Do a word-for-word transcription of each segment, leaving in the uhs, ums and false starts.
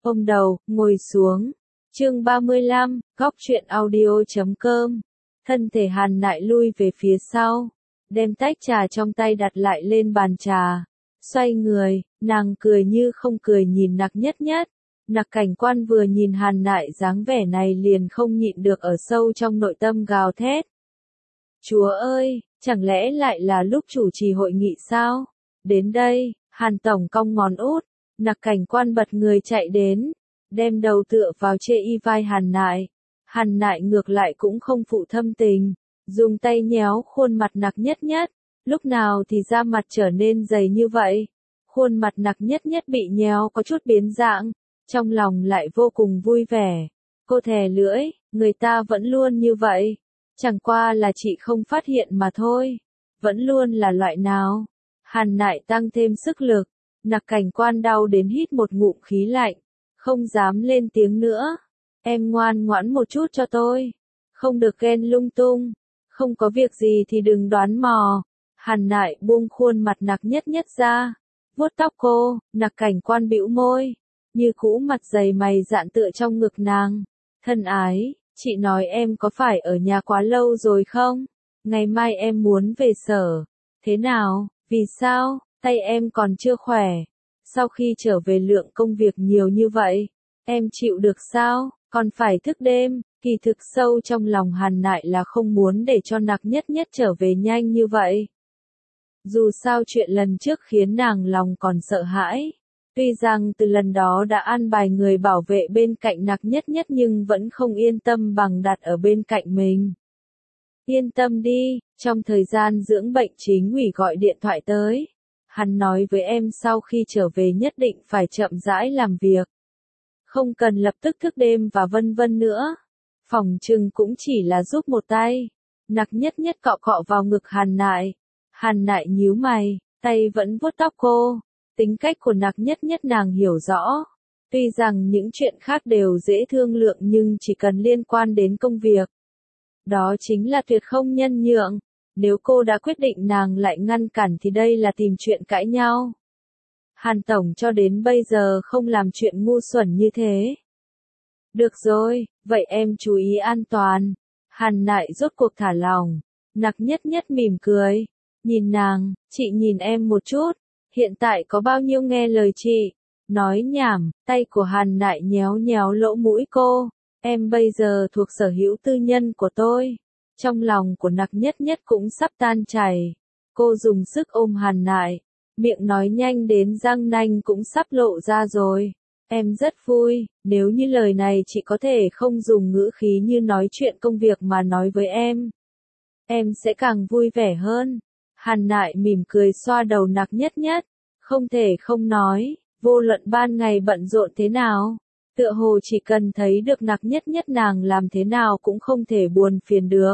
ôm đầu, ngồi xuống. Chương ba mươi lăm, góc truyện audio chấm com. Thân thể Hàn Nại lui về phía sau, đem tách trà trong tay đặt lại lên bàn trà. Xoay người, nàng cười như không cười nhìn Nặc Nhất Nhất. Nặc Cảnh Quan vừa nhìn Hàn Nại dáng vẻ này liền không nhịn được ở sâu trong nội tâm gào thét. Chúa ơi, chẳng lẽ lại là lúc chủ trì hội nghị sao? Đến đây, Hàn Tổng cong ngón út, Nặc Cảnh Quan bật người chạy đến, đem đầu tựa vào chê y vai Hàn Nại. Hàn Nại ngược lại cũng không phụ thâm tình, dùng tay nhéo khuôn mặt Nặc Nhất Nhất, lúc nào thì da mặt trở nên dày như vậy. Khuôn mặt Nặc Nhất Nhất bị nhéo có chút biến dạng, trong lòng lại vô cùng vui vẻ. Cô thè lưỡi, người ta vẫn luôn như vậy, chẳng qua là chị không phát hiện mà thôi. Vẫn luôn là loại nào? Hàn Nại tăng thêm sức lực, Nặc Cảnh Quan đau đến hít một ngụm khí lạnh, không dám lên tiếng nữa. Em ngoan ngoãn một chút cho tôi, không được ghen lung tung, không có việc gì thì đừng đoán mò. Hàn Nại buông khuôn mặt Nặc Nhất Nhất ra, vuốt tóc cô. Nặc Cảnh Quan bĩu môi, như cũ mặt dày mày dạn tựa trong ngực nàng. Thân ái, chị nói em có phải ở nhà quá lâu rồi không? Ngày mai em muốn về sở. Thế nào, vì sao, tay em còn chưa khỏe? Sau khi trở về lượng công việc nhiều như vậy, em chịu được sao? Còn phải thức đêm. Kỳ thực sâu trong lòng Hàn Nại là không muốn để cho Nặc Nhất Nhất trở về nhanh như vậy. Dù sao chuyện lần trước khiến nàng lòng còn sợ hãi. Tuy rằng từ lần đó đã an bài người bảo vệ bên cạnh Nặc Nhất Nhất nhưng vẫn không yên tâm bằng đặt ở bên cạnh mình. Yên tâm đi, trong thời gian dưỡng bệnh chính ủy gọi điện thoại tới. Hắn nói với em sau khi trở về nhất định phải chậm rãi làm việc. Không cần lập tức thức đêm và vân vân nữa. Phòng trừng cũng chỉ là giúp một tay. Nặc Nhất Nhất cọ cọ vào ngực Hàn Nại. Hàn Nại nhíu mày, tay vẫn vuốt tóc cô. Tính cách của Nặc Nhất Nhất nàng hiểu rõ. Tuy rằng những chuyện khác đều dễ thương lượng nhưng chỉ cần liên quan đến công việc. Đó chính là tuyệt không nhân nhượng. Nếu cô đã quyết định nàng lại ngăn cản thì đây là tìm chuyện cãi nhau. Hàn Tổng cho đến bây giờ không làm chuyện ngu xuẩn như thế. Được rồi, vậy em chú ý an toàn. Hàn Nại rốt cuộc thả lòng. Nặc Nhất Nhất mỉm cười. Nhìn nàng, chị nhìn em một chút. Hiện tại có bao nhiêu nghe lời chị? Nói nhảm, tay của Hàn Nại nhéo nhéo lỗ mũi cô. Em bây giờ thuộc sở hữu tư nhân của tôi. Trong lòng của Nặc Nhất Nhất cũng sắp tan chảy. Cô dùng sức ôm Hàn Nại. Miệng nói nhanh đến răng nanh cũng sắp lộ ra rồi. Em rất vui, nếu như lời này chị có thể không dùng ngữ khí như nói chuyện công việc mà nói với em. Em sẽ càng vui vẻ hơn. Hàn Nại mỉm cười xoa đầu Nặc Nhất Nhất. Không thể không nói, vô luận ban ngày bận rộn thế nào. Tựa hồ chỉ cần thấy được Nặc Nhất Nhất nàng làm thế nào cũng không thể buồn phiền được.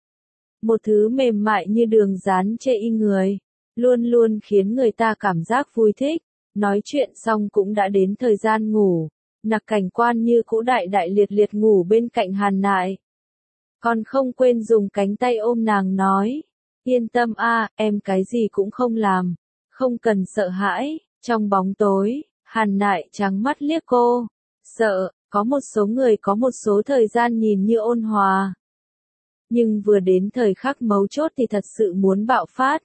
Một thứ mềm mại như đường dán chê y người. Luôn luôn khiến người ta cảm giác vui thích. Nói chuyện xong cũng đã đến thời gian ngủ. Nặc Cảnh Quan như cũ đại đại liệt liệt ngủ bên cạnh Hàn Nại. Còn không quên dùng cánh tay ôm nàng nói. Yên tâm a, em cái gì cũng không làm. Không cần sợ hãi. Trong bóng tối, Hàn Nại trắng mắt liếc cô. Sợ, có một số người có một số thời gian nhìn như ôn hòa. Nhưng vừa đến thời khắc mấu chốt thì thật sự muốn bạo phát.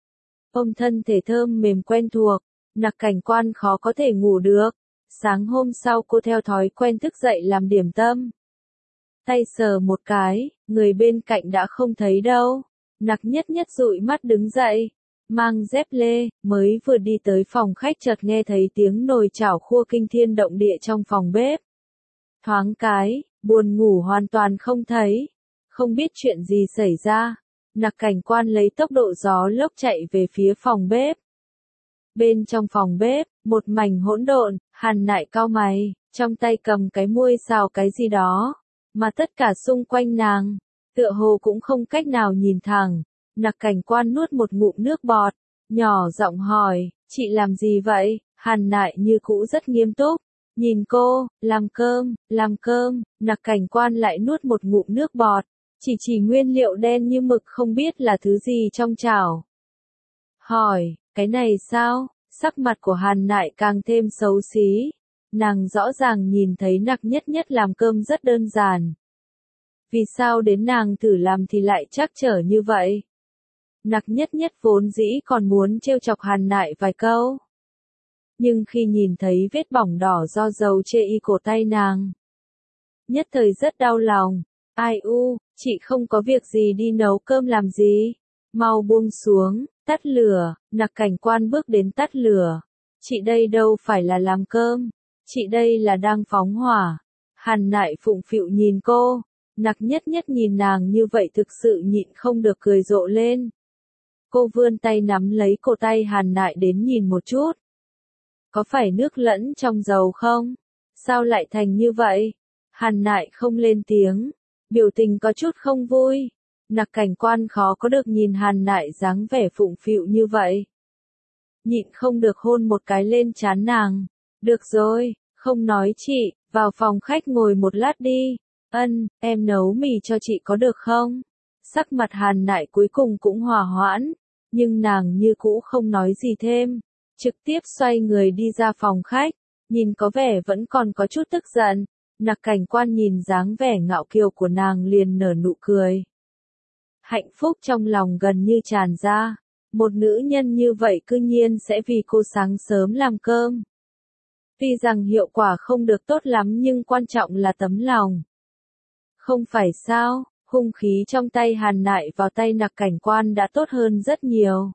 Ôm thân thể thơm mềm quen thuộc, Nặc Cảnh Quan khó có thể ngủ được. Sáng hôm sau cô theo thói quen thức dậy làm điểm tâm. Tay sờ một cái, người bên cạnh đã không thấy đâu. Nặc Nhất Nhất dụi mắt đứng dậy, mang dép lê, mới vừa đi tới phòng khách chợt nghe thấy tiếng nồi chảo khua kinh thiên động địa trong phòng bếp. Thoáng cái, buồn ngủ hoàn toàn không thấy. Không biết chuyện gì xảy ra. Nặc Cảnh Quan lấy tốc độ gió lốc chạy về phía phòng bếp. Bên trong phòng bếp, một mảnh hỗn độn, Hàn Nại cau mày, trong tay cầm cái muôi xào cái gì đó, mà tất cả xung quanh nàng, tựa hồ cũng không cách nào nhìn thẳng. Nặc Cảnh Quan nuốt một ngụm nước bọt, nhỏ giọng hỏi, chị làm gì vậy? Hàn Nại như cũ rất nghiêm túc, nhìn cô, làm cơm, làm cơm. Nặc Cảnh Quan lại nuốt một ngụm nước bọt, chỉ chỉ nguyên liệu đen như mực không biết là thứ gì trong chảo. Hỏi, cái này sao? Sắc mặt của Hàn Nại càng thêm xấu xí. Nàng rõ ràng nhìn thấy Nặc Nhất Nhất làm cơm rất đơn giản. Vì sao đến nàng thử làm thì lại trắc trở như vậy? Nặc Nhất Nhất vốn dĩ còn muốn trêu chọc Hàn Nại vài câu. Nhưng khi nhìn thấy vết bỏng đỏ do dầu chê y cổ tay nàng, nhất thời rất đau lòng. Ai u, chị không có việc gì đi nấu cơm làm gì? Mau buông xuống, tắt lửa. Nặc Cảnh Quan bước đến tắt lửa. Chị đây đâu phải là làm cơm, chị đây là đang phóng hỏa. Hàn Nại phụng phịu nhìn cô. Nặc Nhất Nhất nhìn nàng như vậy thực sự nhịn không được cười rộ lên. Cô vươn tay nắm lấy cổ tay Hàn Nại đến nhìn một chút. Có phải nước lẫn trong dầu không? Sao lại thành như vậy? Hàn Nại không lên tiếng, biểu tình có chút không vui. Nặc Cảnh Quan khó có được nhìn Hàn Nại dáng vẻ phụng phịu như vậy. Nhịn không được hôn một cái lên trán nàng. Được rồi, không nói chị, vào phòng khách ngồi một lát đi. Ân, em nấu mì cho chị có được không? Sắc mặt Hàn Nại cuối cùng cũng hòa hoãn, nhưng nàng như cũ không nói gì thêm, trực tiếp xoay người đi ra phòng khách, nhìn có vẻ vẫn còn có chút tức giận. Nặc Cảnh Quan nhìn dáng vẻ ngạo kiều của nàng liền nở nụ cười. Hạnh phúc trong lòng gần như tràn ra, một nữ nhân như vậy cư nhiên sẽ vì cô sáng sớm làm cơm. Tuy rằng hiệu quả không được tốt lắm nhưng quan trọng là tấm lòng. Không phải sao, hung khí trong tay Hàn Nại vào tay Nặc Cảnh Quan đã tốt hơn rất nhiều.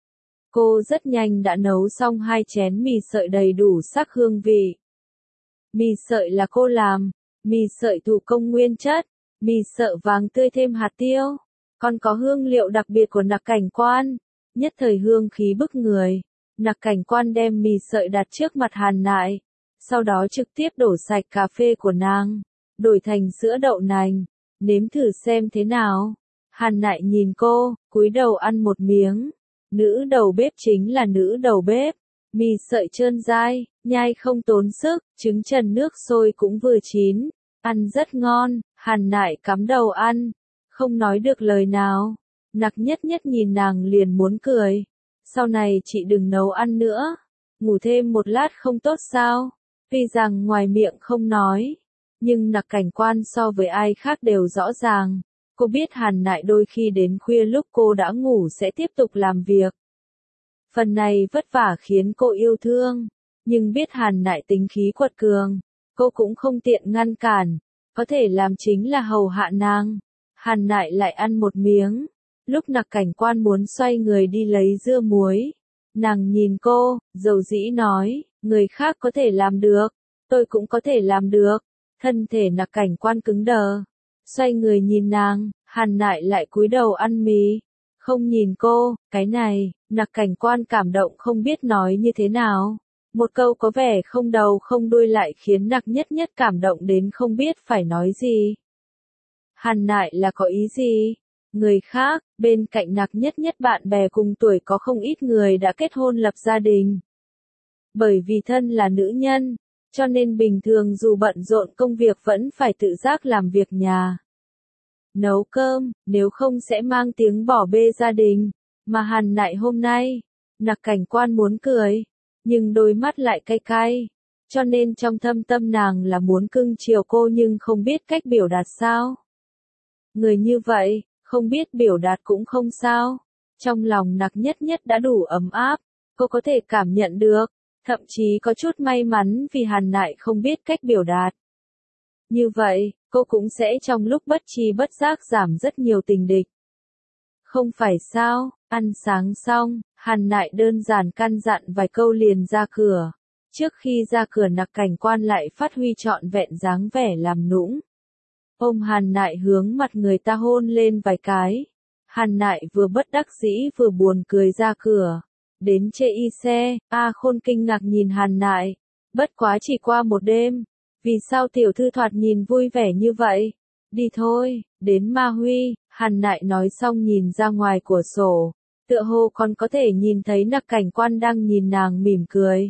Cô rất nhanh đã nấu xong hai chén mì sợi đầy đủ sắc hương vị. Mì sợi là cô làm, mì sợi thủ công nguyên chất, mì sợi vàng tươi thêm hạt tiêu, còn có hương liệu đặc biệt của Nặc Cảnh Quan, nhất thời hương khí bức người. Nặc Cảnh Quan đem mì sợi đặt trước mặt Hàn Nại, sau đó trực tiếp đổ sạch cà phê của nàng, đổi thành sữa đậu nành, nếm thử xem thế nào. Hàn Nại nhìn cô, cúi đầu ăn một miếng. Nữ đầu bếp chính là nữ đầu bếp. Mì sợi trơn dai, nhai không tốn sức, trứng trần nước sôi cũng vừa chín, ăn rất ngon. Hàn Nại cắm đầu ăn, không nói được lời nào. Nặc Nhất Nhất nhìn nàng liền muốn cười. Sau này chị đừng nấu ăn nữa, ngủ thêm một lát không tốt sao? Tuy rằng ngoài miệng không nói, nhưng Nặc Cảnh Quan so với ai khác đều rõ ràng. Cô biết Hàn Nại đôi khi đến khuya lúc cô đã ngủ sẽ tiếp tục làm việc. Phần này vất vả khiến cô yêu thương, nhưng biết Hàn Nại tính khí quật cường, cô cũng không tiện ngăn cản, có thể làm chính là hầu hạ nàng. Hàn Nại lại ăn một miếng, lúc Nặc Cảnh Quan muốn xoay người đi lấy dưa muối. Nàng nhìn cô, dầu dĩ nói, người khác có thể làm được, tôi cũng có thể làm được. Thân thể Nặc Cảnh Quan cứng đờ, xoay người nhìn nàng, Hàn Nại lại cúi đầu ăn mì, không nhìn cô. Cái này, Nặc Cảnh Quan cảm động không biết nói như thế nào. Một câu có vẻ không đầu không đuôi lại khiến Nặc Nhất Nhất cảm động đến không biết phải nói gì. Hàn Nại là có ý gì? Người khác, bên cạnh Nặc Nhất Nhất bạn bè cùng tuổi có không ít người đã kết hôn lập gia đình. Bởi vì thân là nữ nhân, cho nên bình thường dù bận rộn công việc vẫn phải tự giác làm việc nhà. Nấu cơm, nếu không sẽ mang tiếng bỏ bê gia đình. Mà Hàn Nại hôm nay, Nặc Cảnh Quan muốn cười, nhưng đôi mắt lại cay cay. Cho nên trong thâm tâm nàng là muốn cưng chiều cô nhưng không biết cách biểu đạt sao. Người như vậy, không biết biểu đạt cũng không sao. Trong lòng Nặc Nhất Nhất đã đủ ấm áp, cô có thể cảm nhận được, thậm chí có chút may mắn vì Hàn Nại không biết cách biểu đạt. Như vậy, cô cũng sẽ trong lúc bất tri bất giác giảm rất nhiều tình địch. Không phải sao, ăn sáng xong, Hàn Nại đơn giản căn dặn vài câu liền ra cửa. Trước khi ra cửa Nặc Cảnh Quan lại phát huy trọn vẹn dáng vẻ làm nũng. Ôm Hàn Nại hướng mặt người ta hôn lên vài cái. Hàn Nại vừa bất đắc dĩ vừa buồn cười ra cửa. Đến chê y xe, A Khôn kinh ngạc nhìn Hàn Nại. Bất quá chỉ qua một đêm. Vì sao tiểu thư thoạt nhìn vui vẻ như vậy? Đi thôi, đến Ma Huy. Hàn Nại nói xong nhìn ra ngoài cửa sổ. Tựa hồ còn có thể nhìn thấy Nặc Cảnh Quan đang nhìn nàng mỉm cười.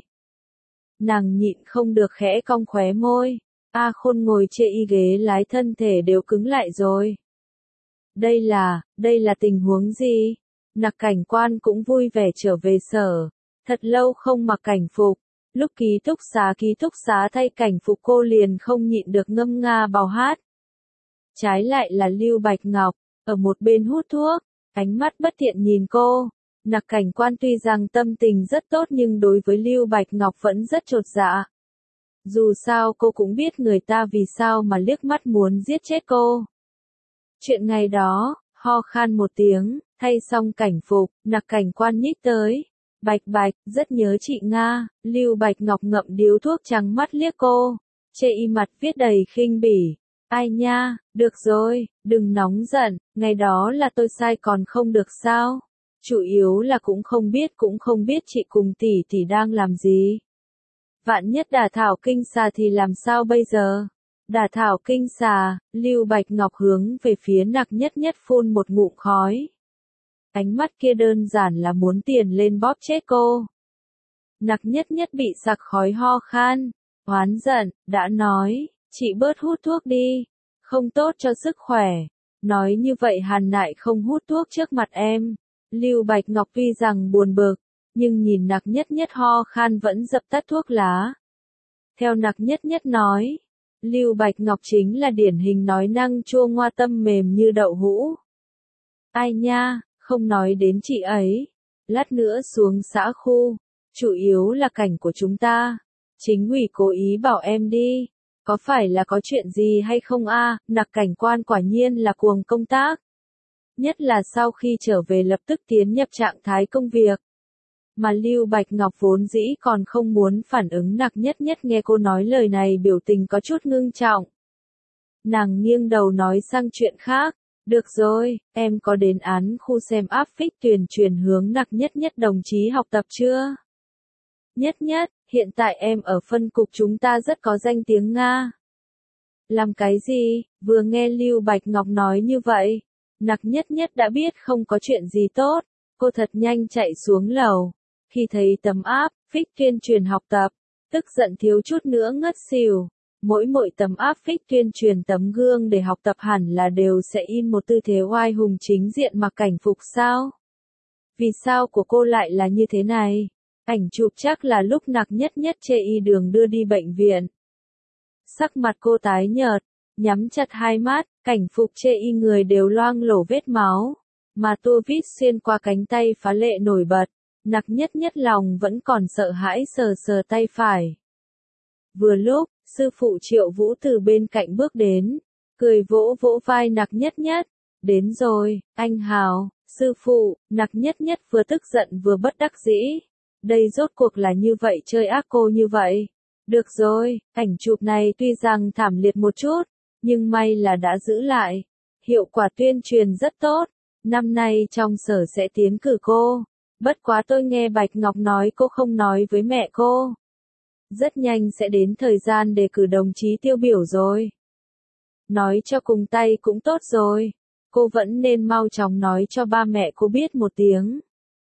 Nàng nhịn không được khẽ cong khóe môi. A Khôn ngồi chê y ghế lái thân thể đều cứng lại rồi. Đây là, đây là tình huống gì? Nặc Cảnh Quan cũng vui vẻ trở về sở. Thật lâu không mặc cảnh phục. Lúc ký túc xá ký túc xá thay cảnh phục cô liền không nhịn được ngâm nga bào hát. Trái lại là Lưu Bạch Ngọc, ở một bên hút thuốc, ánh mắt bất thiện nhìn cô. Nặc Cảnh Quan tuy rằng tâm tình rất tốt nhưng đối với Lưu Bạch Ngọc vẫn rất chột dạ. Dù sao cô cũng biết người ta vì sao mà liếc mắt muốn giết chết cô. Chuyện ngày đó, ho khan một tiếng, thay xong cảnh phục, Nặc Cảnh Quan nhích tới. Bạch Bạch, rất nhớ chị Nga. Lưu Bạch Ngọc ngậm điếu thuốc trắng mắt liếc cô. Chê y mặt viết đầy khinh bỉ. Ai nha, được rồi, đừng nóng giận, ngày đó là tôi sai còn không được sao. Chủ yếu là cũng không biết cũng không biết chị cùng tỷ tỷ đang làm gì. Vạn nhất đả thảo kinh xà thì làm sao bây giờ? Đả thảo kinh xà, Lưu Bạch Ngọc hướng về phía Nặc Nhất Nhất phun một ngụm khói. Ánh mắt kia đơn giản là muốn tiền lên bóp chết cô. Nặc Nhất Nhất bị sặc khói ho khan, oán giận, đã nói, chị bớt hút thuốc đi, không tốt cho sức khỏe. Nói như vậy Hàn Nại không hút thuốc trước mặt em. Lưu Bạch Ngọc tuy rằng buồn bực, nhưng nhìn Nặc Nhất Nhất ho khan vẫn dập tắt thuốc lá. Theo Nặc Nhất Nhất nói, Lưu Bạch Ngọc chính là điển hình nói năng chua ngoa tâm mềm như đậu hũ. Ai nha, không nói đến chị ấy. Lát nữa xuống xã khu, chủ yếu là cảnh của chúng ta. Chính ủy cố ý bảo em đi. Có phải là có chuyện gì hay không a? À? Nặc Cảnh Quan quả nhiên là cuồng công tác. Nhất là sau khi trở về lập tức tiến nhập trạng thái công việc. Mà Lưu Bạch Ngọc vốn dĩ còn không muốn phản ứng. Nặc Nhất Nhất nghe cô nói lời này biểu tình có chút ngưng trọng. Nàng nghiêng đầu nói sang chuyện khác. Được rồi, em có đến án khu xem áp phích tuyển chuyển hướng Nặc Nhất Nhất đồng chí học tập chưa? Nhất Nhất, hiện tại em ở phân cục chúng ta rất có danh tiếng Nga. Làm cái gì? Vừa nghe Lưu Bạch Ngọc nói như vậy, Nặc Nhất Nhất đã biết không có chuyện gì tốt, cô thật nhanh chạy xuống lầu. Khi thấy tấm áp phích tuyên truyền học tập, tức giận thiếu chút nữa ngất xỉu. Mỗi mỗi tấm áp phích tuyên truyền tấm gương để học tập hẳn là đều sẽ in một tư thế oai hùng chính diện mặc cảnh phục sao? Vì sao của cô lại là như thế này? Ảnh chụp chắc là lúc Nặc Nhất Nhất chê y đường đưa đi bệnh viện. Sắc mặt cô tái nhợt, nhắm chặt hai mắt, cảnh phục chê y người đều loang lổ vết máu. Mà tua vít xuyên qua cánh tay phá lệ nổi bật. Nặc Nhất Nhất lòng vẫn còn sợ hãi sờ sờ tay phải. Vừa lúc, sư phụ Triệu Vũ từ bên cạnh bước đến, cười vỗ vỗ vai Nặc Nhất Nhất. Đến rồi, anh Hào, sư phụ. Nặc Nhất Nhất vừa tức giận vừa bất đắc dĩ. Đây rốt cuộc là như vậy chơi ác cô như vậy. Được rồi, ảnh chụp này tuy rằng thảm liệt một chút, nhưng may là đã giữ lại. Hiệu quả tuyên truyền rất tốt. Năm nay trong sở sẽ tiến cử cô. Bất quá tôi nghe Bạch Ngọc nói cô không nói với mẹ cô. Rất nhanh sẽ đến thời gian đề cử đồng chí tiêu biểu rồi. Nói cho cùng tay cũng tốt rồi. Cô vẫn nên mau chóng nói cho ba mẹ cô biết một tiếng.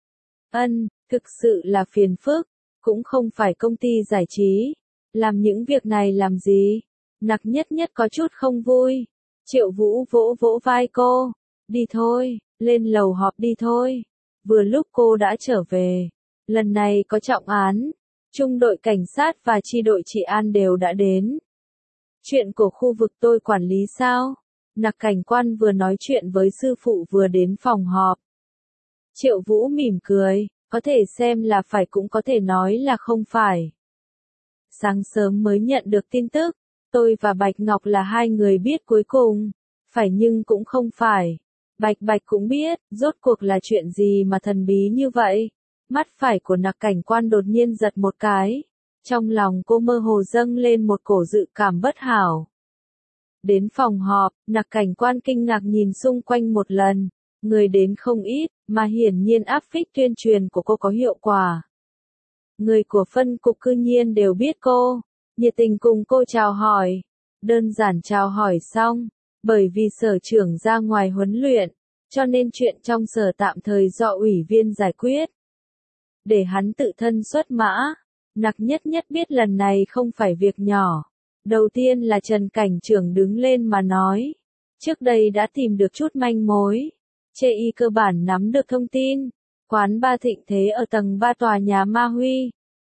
Ân, thực sự là phiền phức. Cũng không phải công ty giải trí. Làm những việc này làm gì? Nặc Nhất Nhất có chút không vui. Triệu Vũ vỗ vỗ vai cô. Đi thôi, lên lầu họp đi thôi. Vừa lúc cô đã trở về. Lần này có trọng án. Trung đội cảnh sát và chi đội trị an đều đã đến. Chuyện của khu vực tôi quản lý sao? Nặc Cảnh Quan vừa nói chuyện với sư phụ vừa đến phòng họp. Triệu Vũ mỉm cười, có thể xem là phải cũng có thể nói là không phải. Sáng sớm mới nhận được tin tức, tôi và Bạch Ngọc là hai người biết cuối cùng. Phải nhưng cũng không phải. Bạch Bạch cũng biết, rốt cuộc là chuyện gì mà thần bí như vậy. Mắt phải của Nặc Cảnh Quan đột nhiên giật một cái. Trong lòng cô mơ hồ dâng lên một cổ dự cảm bất hảo. Đến phòng họp, Nặc Cảnh Quan kinh ngạc nhìn xung quanh một lần. Người đến không ít, mà hiển nhiên áp phích tuyên truyền của cô có hiệu quả. Người của phân cục cư nhiên đều biết cô, nhiệt tình cùng cô chào hỏi. Đơn giản chào hỏi xong, bởi vì sở trưởng ra ngoài huấn luyện, cho nên chuyện trong sở tạm thời do ủy viên giải quyết. Để hắn tự thân xuất mã, Nặc Nhất Nhất biết lần này không phải việc nhỏ. Đầu tiên là Trần Cảnh trưởng đứng lên mà nói. Trước đây đã tìm được chút manh mối. Chê y cơ bản nắm được thông tin. Quán ba Thịnh Thế ở tầng ba tòa nhà Ma Huy.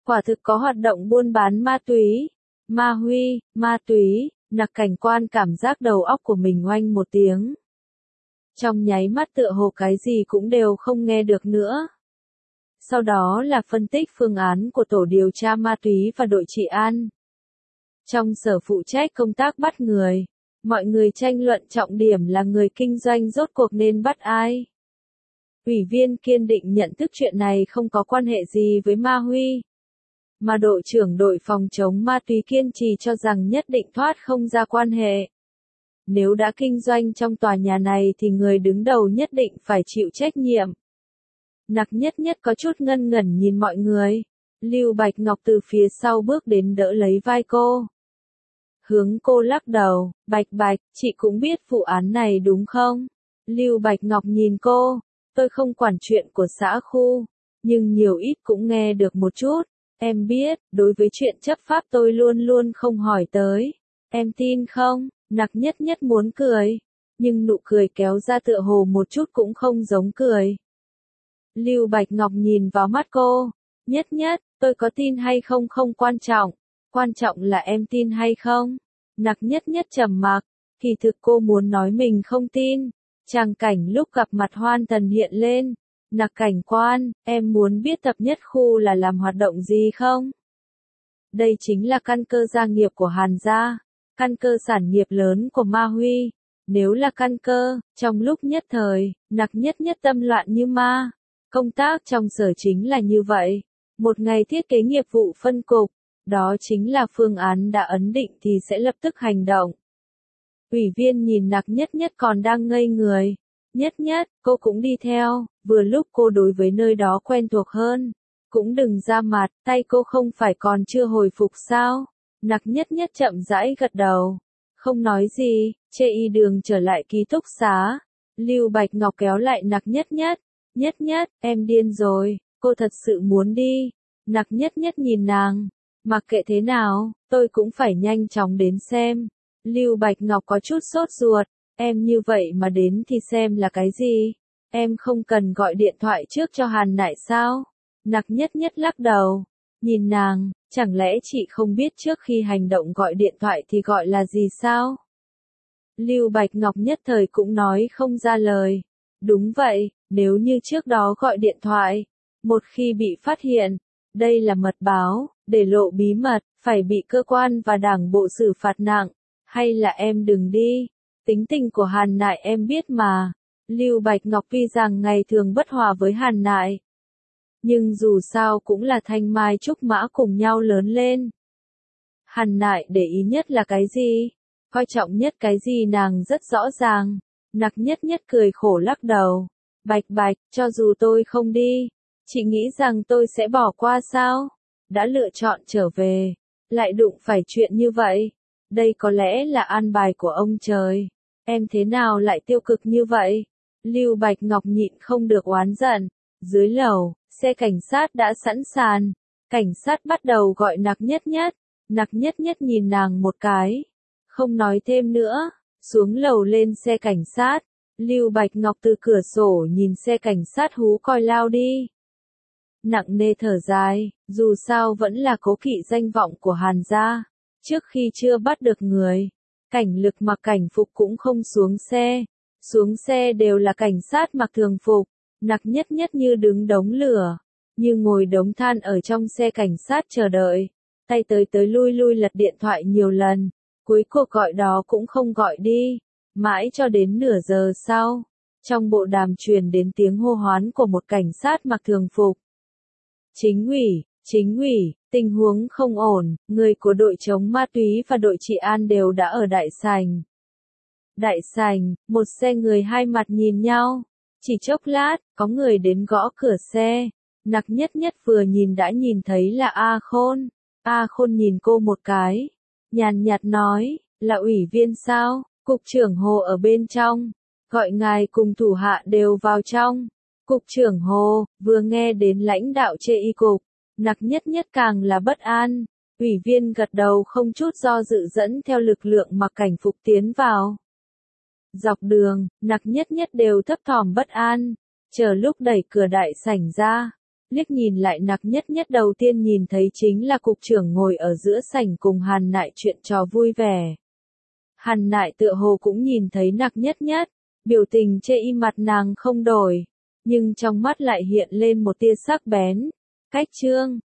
Quả thực có hoạt động buôn bán ma túy. Ma Huy, ma túy, Nặc Cảnh Quan cảm giác đầu óc của mình oanh một tiếng. Trong nháy mắt tựa hồ cái gì cũng đều không nghe được nữa. Sau đó là phân tích phương án của tổ điều tra ma túy và đội trị an. Trong sở phụ trách công tác bắt người, mọi người tranh luận trọng điểm là người kinh doanh rốt cuộc nên bắt ai. Ủy viên kiên định nhận thức chuyện này không có quan hệ gì với Ma Huy. Mà đội trưởng đội phòng chống ma túy kiên trì cho rằng nhất định thoát không ra quan hệ. Nếu đã kinh doanh trong tòa nhà này thì người đứng đầu nhất định phải chịu trách nhiệm. Nặc Nhất Nhất có chút ngân ngẩn nhìn mọi người. Lưu Bạch Ngọc từ phía sau bước đến đỡ lấy vai cô. Hướng cô lắc đầu, Bạch Bạch, chị cũng biết vụ án này đúng không? Lưu Bạch Ngọc nhìn cô, tôi không quản chuyện của xã khu, nhưng nhiều ít cũng nghe được một chút. Em biết, đối với chuyện chấp pháp tôi luôn luôn không hỏi tới. Em tin không? Nặc Nhất Nhất muốn cười, nhưng nụ cười kéo ra tựa hồ một chút cũng không giống cười. Lưu Bạch Ngọc nhìn vào mắt cô, Nhất Nhất, tôi có tin hay không không quan trọng, quan trọng là em tin hay không. Nặc Nhất Nhất trầm mặc, kỳ thực cô muốn nói mình không tin. Tràng cảnh lúc gặp mặt Hoan Thần hiện lên. Nặc Cảnh Quan, em muốn biết Thập Nhất Khu là làm hoạt động gì không? Đây chính là căn cơ gia nghiệp của Hàn gia, căn cơ sản nghiệp lớn của Ma Huy. Nếu là căn cơ, trong lúc nhất thời, Nặc Nhất Nhất tâm loạn như ma. Công tác trong sở chính là như vậy. Một ngày thiết kế nghiệp vụ phân cục, đó chính là phương án đã ấn định thì sẽ lập tức hành động. Ủy viên nhìn Nặc Nhất Nhất còn đang ngây người. Nhất Nhất, cô cũng đi theo, vừa lúc cô đối với nơi đó quen thuộc hơn. Cũng đừng ra mặt, tay cô không phải còn chưa hồi phục sao? Nặc Nhất Nhất chậm rãi gật đầu. Không nói gì, chê y đường trở lại ký túc xá. Lưu Bạch Ngọc kéo lại Nặc Nhất Nhất. Nhất Nhất, em điên rồi, cô thật sự muốn đi. Nặc Nhất Nhất nhìn nàng. Mặc kệ thế nào, tôi cũng phải nhanh chóng đến xem. Lưu Bạch Ngọc có chút sốt ruột. Em như vậy mà đến thì xem là cái gì? Em không cần gọi điện thoại trước cho Hàn Nại sao? Nặc Nhất Nhất lắc đầu. Nhìn nàng, chẳng lẽ chị không biết trước khi hành động gọi điện thoại thì gọi là gì sao? Lưu Bạch Ngọc nhất thời cũng nói không ra lời. Đúng vậy, nếu như trước đó gọi điện thoại, một khi bị phát hiện, đây là mật báo, để lộ bí mật, phải bị cơ quan và đảng bộ xử phạt nặng, hay là em đừng đi. Tính tình của Hàn Nại em biết mà. Lưu Bạch Ngọc tuy rằng ngày thường bất hòa với Hàn Nại, nhưng dù sao cũng là thanh mai trúc mã cùng nhau lớn lên. Hàn Nại để ý nhất là cái gì? Coi trọng nhất cái gì nàng rất rõ ràng. Nặc Nhất Nhất cười khổ lắc đầu. Bạch Bạch, cho dù tôi không đi, chị nghĩ rằng tôi sẽ bỏ qua sao? Đã lựa chọn trở về, lại đụng phải chuyện như vậy. Đây có lẽ là an bài của ông trời. Em thế nào lại tiêu cực như vậy? Lưu Bạch Ngọc nhịn không được oán giận. Dưới lầu, xe cảnh sát đã sẵn sàng. Cảnh sát bắt đầu gọi Nặc Nhất Nhất. Nặc Nhất Nhất nhìn nàng một cái. Không nói thêm nữa. Xuống lầu lên xe cảnh sát. Lưu Bạch Ngọc từ cửa sổ nhìn xe cảnh sát hú coi lao đi. Nặng nề thở dài, dù sao vẫn là cố kỵ danh vọng của Hàn gia. Trước khi chưa bắt được người, Cảnh Lực mặc cảnh phục cũng không xuống xe. Xuống xe đều là cảnh sát mặc thường phục. Nặc Nhất Nhất như đứng đống lửa, như ngồi đống than ở trong xe cảnh sát chờ đợi. Tay tới tới lui lui lật điện thoại nhiều lần. Cuối cuộc gọi đó cũng không gọi đi. Mãi cho đến nửa giờ sau, trong bộ đàm truyền đến tiếng hô hoán của một cảnh sát mặc thường phục. Chính ủy, chính ủy, tình huống không ổn, người của đội chống ma túy và đội trị an đều đã ở đại sảnh. Đại sảnh, một xe người hai mặt nhìn nhau. Chỉ chốc lát, có người đến gõ cửa xe. Nặc Nhất Nhất vừa nhìn đã nhìn thấy là A Khôn. A Khôn nhìn cô một cái. Nhàn nhạt nói, là ủy viên sao? Cục trưởng Hồ ở bên trong. Gọi ngài cùng thủ hạ đều vào trong. Cục trưởng Hồ, vừa nghe đến lãnh đạo chê y cục. Nặc Nhất Nhất càng là bất an. Ủy viên gật đầu không chút do dự dẫn theo lực lượng mặc cảnh phục tiến vào. Dọc đường, Nặc Nhất Nhất đều thấp thỏm bất an. Chờ lúc đẩy cửa đại sảnh ra, liếc nhìn lại Nặc Nhất Nhất đầu tiên nhìn thấy chính là cục trưởng ngồi ở giữa sảnh cùng Hàn Nại chuyện trò vui vẻ. Hàn Nại tựa hồ cũng nhìn thấy Nặc Nhất Nhất, biểu tình chê y mặt nàng không đổi, nhưng trong mắt lại hiện lên một tia sắc bén. Cách Trương,